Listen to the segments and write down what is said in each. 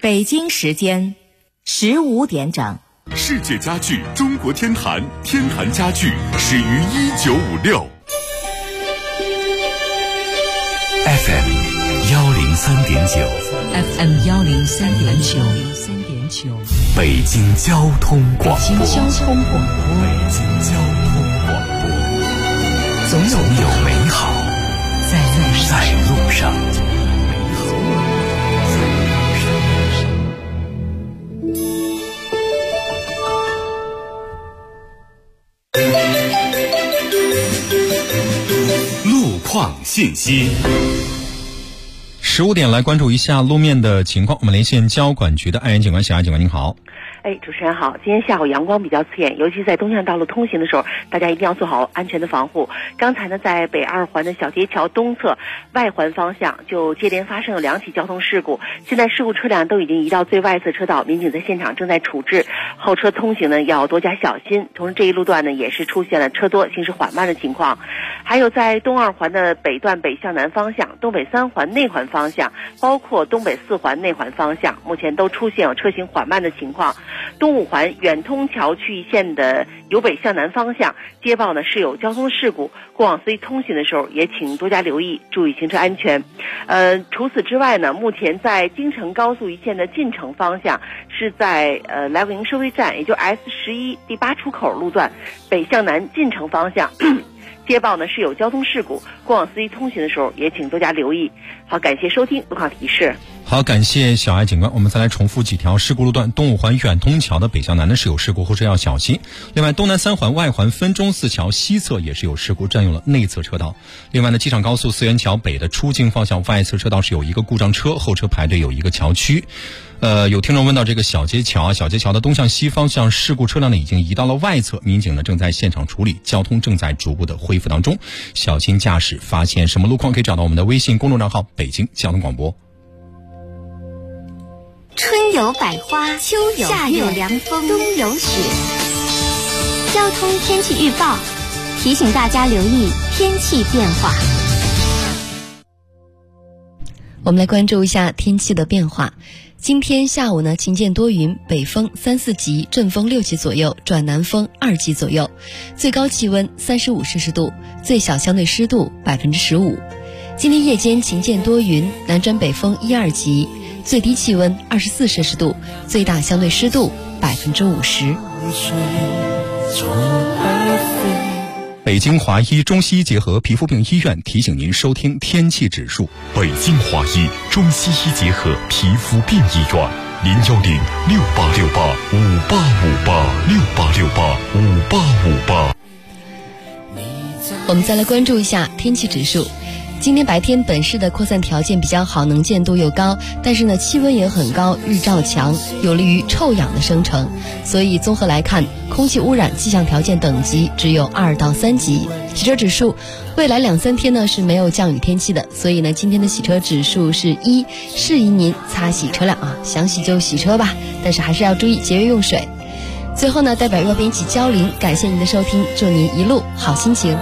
北京时间15点整。 世界家具中国天坛，天坛家具始于1956。FM 103.9 FM 103.9， 北京交通广播。 北京交通广播，总有美好在路上。 路况信息。 15点来关注一下路面的情况，我们连线交管局的安源警官，小安警官您好。 主持人好，今天下午阳光比较刺眼，尤其在东向道路通行的时候，大家一定要做好安全的防护。刚才呢，在北二环的小街桥东侧外环方向就接连发生了2起交通事故，现在事故车辆都已经移到最外侧车道，民警在现场正在处置，后车通行呢要多加小心。同时这一路段呢也是出现了车多行驶缓慢的情况。还有在东二环的北段北向南方向、东北3环内环方向，包括东北4环内环方向，目前都出现有车行缓慢的情况。东5环远通桥区一线的由北向南方向接报呢是有交通事故，过往司机通行的时候也请多加留意，注意行车安全。除此之外呢，目前在京承高速一线的进城方向是在来福营收费站，也就是 S11 第8出口路段北向南进城方向接报呢是有交通事故，过往司机通行的时候也请多加留意。好，感谢收听路况提示。 好，感谢小爱警官。我们再来重复几条事故路段：东5环远通桥的北向南呢是有事故，后车要小心。另外，东南3环外环分钟寺桥西侧也是有事故，占用了内侧车道。另外呢，机场高速四元桥北的出境方向外侧车道是有一个故障车，后车排队有一个桥区。有听众问到这个小街桥的东向西方向事故车辆呢已经移到了外侧，民警呢正在现场处理，交通正在逐步的恢复当中。小心驾驶，发现什么路况可以找到我们的微信公众账号北京交通广播。 春有百花，秋有夏有凉风，冬有雪。交通天气预报提醒大家留意天气变化。 我们来关注一下天气的变化。今天下午呢，晴间多云，北风3、4级，阵风6级左右，转南风2级左右，最高气温35摄氏度，最小相对湿度15%。今天夜间晴间多云，南转北风1、2级，最低气温24摄氏度，最大相对湿度50%。 北京华医中西医结合皮肤病医院提醒您收听天气指数。 北京华医中西医结合皮肤病医院，0106868585858，68685858。 我们再来关注一下天气指数。今天白天本市的扩散条件比较好，能见度又高，但是呢气温也很高，日照强，有利于臭氧的生成，所以综合来看，空气污染气象条件等级只有2到3级。洗车指数未来2、3天呢是没有降雨天气的，所以呢今天的洗车指数是1，适宜您擦洗车辆啊，想洗就洗车吧，但是还是要注意节约用水。最后呢，代表热编辑焦林感谢您的收听，祝您一路好心情。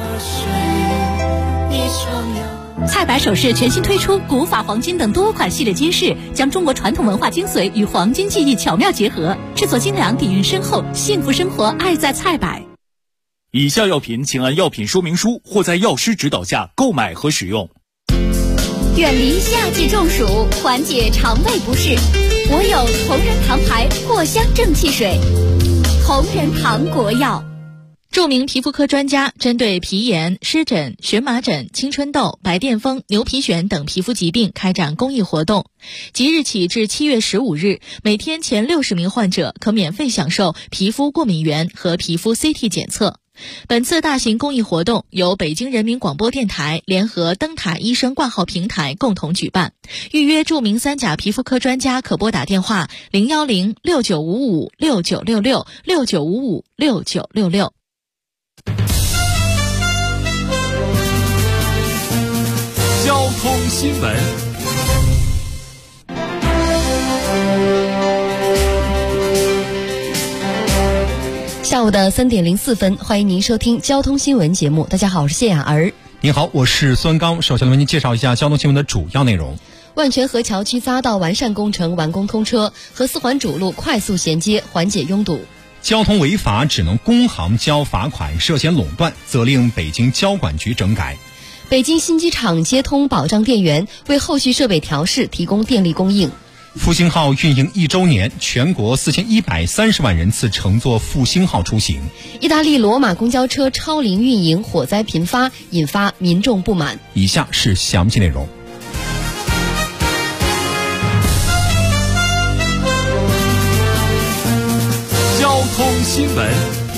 菜百首饰全新推出古法黄金等多款系列金饰，将中国传统文化精髓与黄金技艺巧妙结合，制作精良，底蕴深厚，幸福生活爱在菜百。 以下药品请按药品说明书或在药师指导下购买和使用。 远离夏季中暑，缓解肠胃不适，我有同仁堂牌藿香正气水。同仁堂国药。 著名皮肤科专家针对皮炎、湿疹、荨麻疹、青春痘、白癜风、牛皮癣等皮肤疾病开展公益活动。即日起至7月15日，每天前60名患者可免费享受皮肤过敏原和皮肤 CT 检测。本次大型公益活动由北京人民广播电台联合灯塔医生挂号平台共同举办。预约著名3甲皮肤科专家可拨打电话01069556966 69556966。 交通新闻。 下午的3点04分，欢迎您收听交通新闻节目。大家好，我是谢雅儿。 您好，我是孙刚。首先为您介绍一下交通新闻的主要内容。 万泉河桥区匝道完善工程完工通车，和四环主路快速衔接，缓解拥堵。 交通违法只能工行交罚款，涉嫌垄断，责令北京交管局整改。 北京新机场接通保障电源，为后续设备调试提供电力供应。 复兴号运营1周年，全国4130万人次乘坐复兴号出行。 意大利罗马公交车超龄运营，火灾频发，引发民众不满。 以下是详细内容。 交通新闻。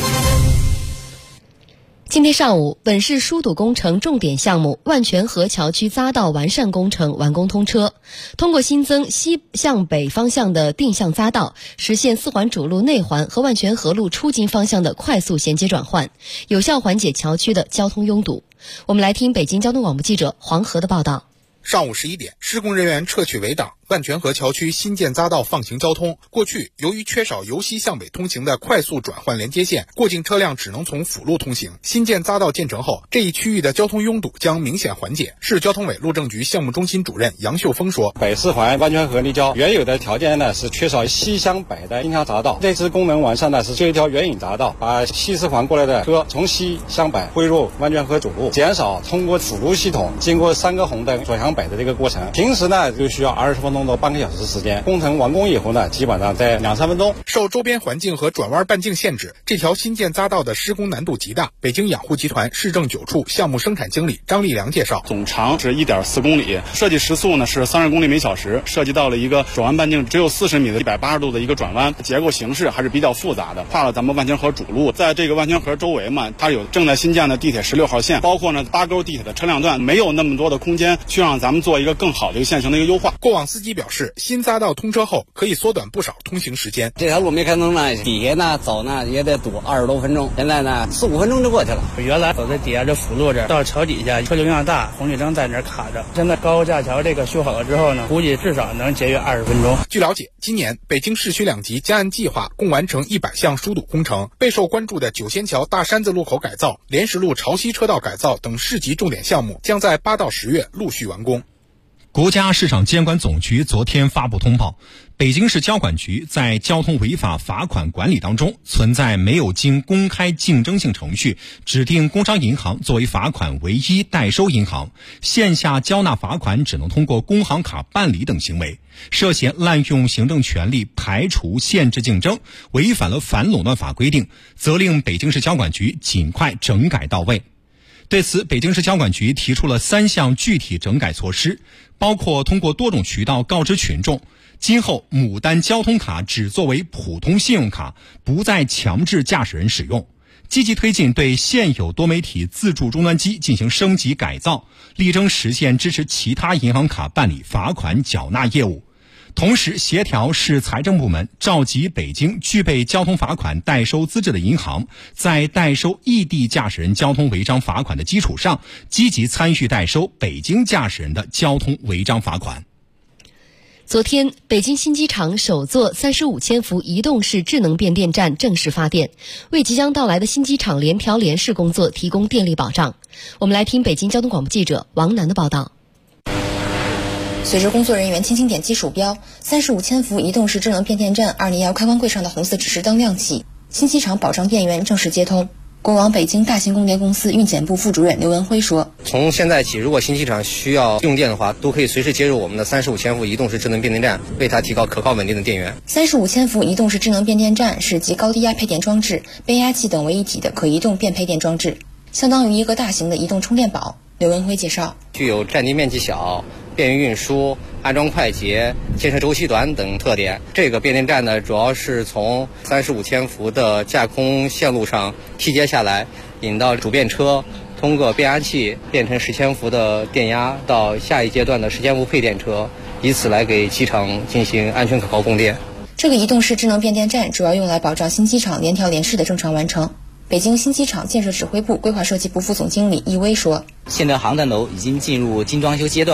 今天上午，本市疏堵工程重点项目万泉河桥区匝道完善工程完工通车。通过新增西向北方向的定向匝道，实现四环主路内环和万泉河路出京方向的快速衔接转换，有效缓解桥区的交通拥堵。我们来听北京交通广播记者黄河的报道。 上午11点，施工人员撤去围挡，万泉河桥区新建匝道放行交通。过去由于缺少由西向北通行的快速转换连接线，过境车辆只能从辅路通行。新建匝道建成后，这一区域的交通拥堵将明显缓解。市交通委路政局项目中心主任杨秀峰说： 北四环万泉河立交原有的条件呢是缺少西向北的定向匝道，这次功能完善呢是修一条援引匝道，把西四环过来的车从西向北汇入万泉河主路，减少通过辅路系统经过3个红灯左向北的这个过程。平时呢就需要20分钟到半个小时时间，工程完工以后呢，基本上在2-3分钟。 受周边环境和转弯半径限制，这条新建匝道的施工难度极大。北京养护集团市政9处项目生产经理张立良介绍， 总长是1.4公里，设计时速呢是30公里每小时，涉及到了一个转弯半径只有40米的180度的一个转弯，结构形式还是比较复杂的，跨了咱们万泉河主路，在这个万泉河周围嘛，它有正在新建的地铁16号线，包括呢8沟地铁的车辆段，没有那么多的空间去让咱们做一个更好的一个线行的一个优化。 过往司机表示，新匝道通车后可以缩短不少通行时间。 这条路没开通呢，底下呢走呢也得堵20多分钟，现在呢4-5分钟就过去了。 原来走在底下这辅路这到桥底下车流量大，红绿灯在那儿卡着。现在高架桥这个修好了之后呢，估计至少能节约20分钟。 据了解，今年北京市区2级将按计划共完成100项疏堵工程，备受关注的九仙桥大山子路口改造、莲石路潮汐车道改造等市级重点项目将在8到10月陆续完工。 国家市场监管总局昨天发布通报，北京市交管局在交通违法罚款管理当中存在没有经公开竞争性程序指定工商银行作为罚款唯一代收银行，线下交纳罚款只能通过工行卡办理等行为，涉嫌滥用行政权力排除限制竞争，违反了反垄断法规定，责令北京市交管局尽快整改到位。对此，北京市交管局提出了3项具体整改措施，包括通过多种渠道告知群众，今后牡丹交通卡只作为普通信用卡，不再强制驾驶人使用；积极推进对现有多媒体自助终端机进行升级改造，力争实现支持其他银行卡办理罚款缴纳业务。同时协调市财政部门召集北京具备交通罚款代收资质的银行，在代收异地驾驶人交通违章罚款的基础上，积极参与代收北京驾驶人的交通违章罚款。 昨天，北京新机场首座35千伏移动式智能变电站正式发电，为即将到来的新机场联调联试工作提供电力保障。我们来听北京交通广播记者王楠的报道。 随着工作人员轻轻点击鼠标，35千伏移动式智能变电站2年窑开关柜上的红色指示灯亮起，新机场保障电源正式接通。国网北京大型供电公司运检部副主任刘文辉说， 从现在起，如果新机场需要用电的话，都可以随时接入我们的35千伏移动式智能变电站，为它提高可靠稳定的电源。 35千伏移动式智能变电站是集高低压配电装置、变压器等为一体的可移动变配电装置，相当于一个大型的移动充电宝。刘文辉介绍， 具有占地面积小、便于运输、安装快捷、建设周期短等特点。这个变电站呢，主要是从35千伏的架空线路上梯接下来，引到主变车，通过变压器变成10千伏的电压，到下一阶段的10千伏配电车，以此来给机场进行安全可靠供电。 这个移动式智能变电站主要用来保障新机场联调联试的正常完成。北京新机场建设指挥部规划设计部副总经理易威说， 现在航站楼已经进入精装修阶段，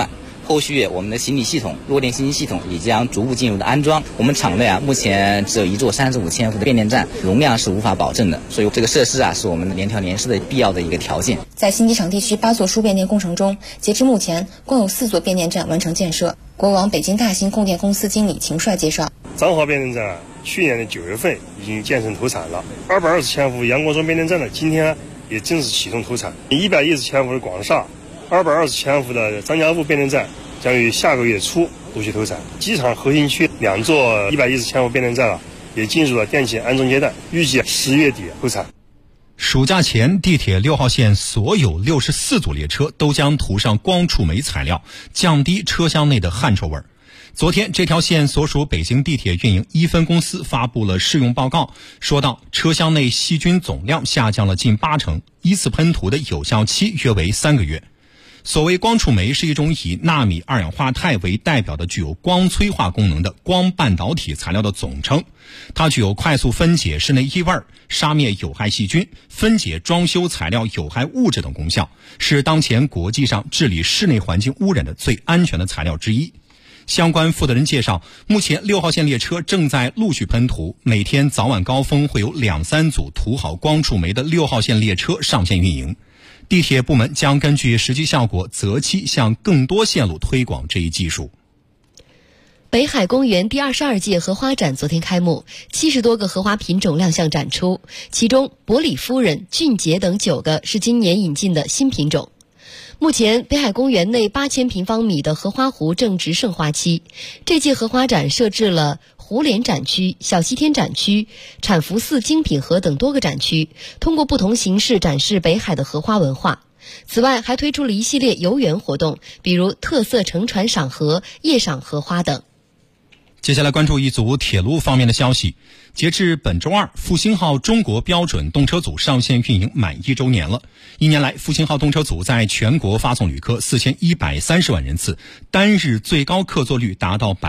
后续我们的行李系统、弱电信息系统也将逐步进入的安装。我们厂内目前只有一座35千伏的变电站，容量是无法保证的，所以这个设施是我们联调联试的必要的一个条件。 在新机场地区8座输变电工程中，截至目前共有4座变电站完成建设。国网北京大新供电公司经理秦帅介绍， 彰化变电站去年的9月份已经建成投产了，220千伏阳光庄变电站今天也正式启动投产，110千伏的广厦，220千伏的张家埠变电站将于下个月初陆续投产。机场核心区2座110千伏变电站也进入了电气安装阶段，预计10月底投产。 暑假前，地铁6号线所有64组列车都将涂上光触媒材料，降低车厢内的汗臭味。昨天，这条线所属北京地铁运营1分公司发布了试用报告，说到车厢内细菌总量下降了近80%，依次喷涂的有效期约为3个月。所谓光触媒是一种以纳米二氧化钛为代表的具有光催化功能的光半导体材料的总称，它具有快速分解室内异味、杀灭有害细菌、分解装修材料有害物质等功效，是当前国际上治理室内环境污染的最安全的材料之一。相关负责人介绍，目前6号线列车正在陆续喷涂，每天早晚高峰会有2-3组涂好光触媒的6号线列车上线运营。地铁部门将根据实际效果择期向更多线路推广这一技术。 北海公园第22届荷花展昨天开幕，70多个荷花品种亮相展出，其中伯里夫人、俊杰等9个是今年引进的新品种。目前北海公园内8000平方米的荷花湖正值盛花期，这届荷花展设置了湖联展区、小西天展区、产福寺精品河等多个展区，通过不同形式展示北海的荷花文化。此外，还推出了一系列游园活动，比如特色乘船赏荷、夜赏荷花等。 接下来关注一组铁路方面的消息。截至本周二，复兴号中国标准动车组上线运营满1周年了。1年来，复兴号动车组在全国发送旅客4130万人次，单日最高客座率达到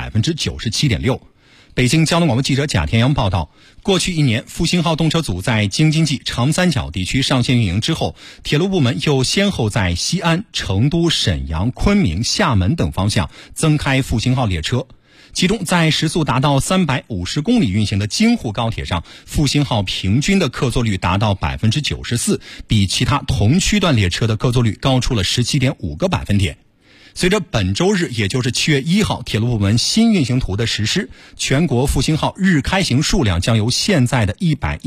97.6%。北京交通广播记者贾田阳报道，过去1年，复兴号动车组在京津冀、长三角地区上线运营之后，铁路部门又先后在西安、成都、沈阳、昆明、厦门等方向增开复兴号列车。其中，在时速达到350公里运行的京沪高铁上，复兴号平均的客座率达到 94%， 比其他同区段列车的客座率高出了 17.5个百分点。随着本周日，也就是7月1号，铁路部门新运行图的实施，全国复兴号日开行数量将由现在的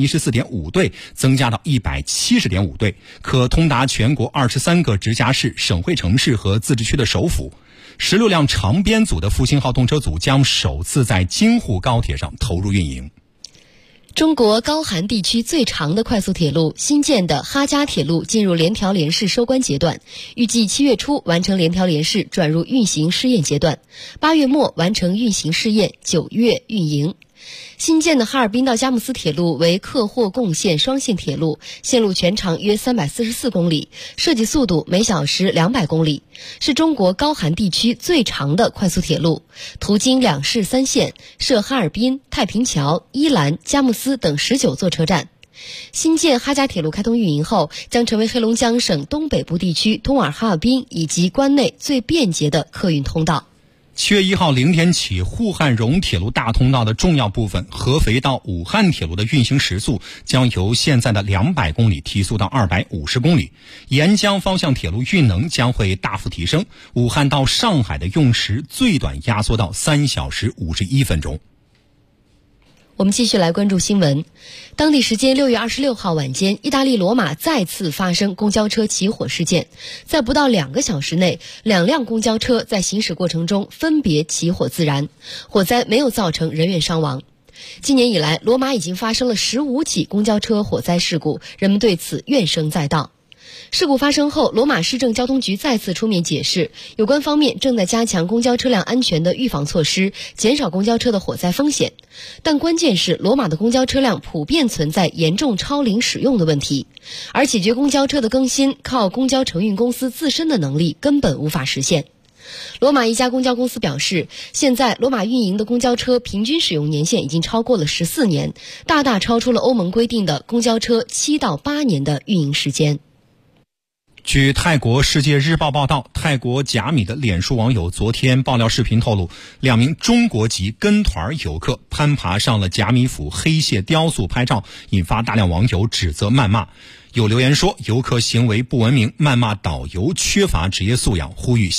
114.5对增加到170.5对，可通达全国23个直辖市、省会城市和自治区的首府。16辆长编组的复兴号动车组将首次在京沪高铁上投入运营。 中国高寒地区最长的快速铁路新建的哈嘉铁路进入联调联试收官阶段，预计7月初完成联调联试，转入运行试验阶段，8月末完成运行试验，9月运营。新建的哈尔滨到佳木斯铁路为客货共线双线铁路，线路全长约344公里，设计速度每小时200公里，是中国高寒地区最长的快速铁路，途经2市3县，设哈尔滨、太平桥、伊兰、佳木斯等19座车站。新建哈嘉铁路开通运营后，将成为黑龙江省东北部地区通往哈尔滨以及关内最便捷的客运通道。 7月1号0点起，沪汉蓉铁路大通道的重要部分合肥到武汉铁路的运行时速将由现在的200公里提速到250公里，沿江方向铁路运能将会大幅提升，武汉到上海的用时最短压缩到3小时51分钟。 我们继续来关注新闻。当地时间6月26号晚间，意大利罗马再次发生公交车起火事件，在不到2个小时内，2辆公交车在行驶过程中分别起火自燃，火灾没有造成人员伤亡。今年以来，罗马已经发生了15起公交车火灾事故，人们对此怨声载道。事故发生后，罗马市政交通局再次出面解释，有关方面正在加强公交车辆安全的预防措施，减少公交车的火灾风险。但关键是，罗马的公交车辆普遍存在严重超龄使用的问题，而解决公交车的更新靠公交承运公司自身的能力根本无法实现。罗马一家公交公司表示，现在罗马运营的公交车平均使用年限已经超过了14年，大大超出了欧盟规定的公交车7到8年的运营时间。 据泰国世界日报报道，泰国甲米的脸书网友昨天爆料视频透露，2名中国籍跟团游客攀爬上了甲米府黑蟹雕塑拍照，引发大量网友指责谩骂。有留言说游客行为不文明，谩骂导游缺乏职业素养，呼吁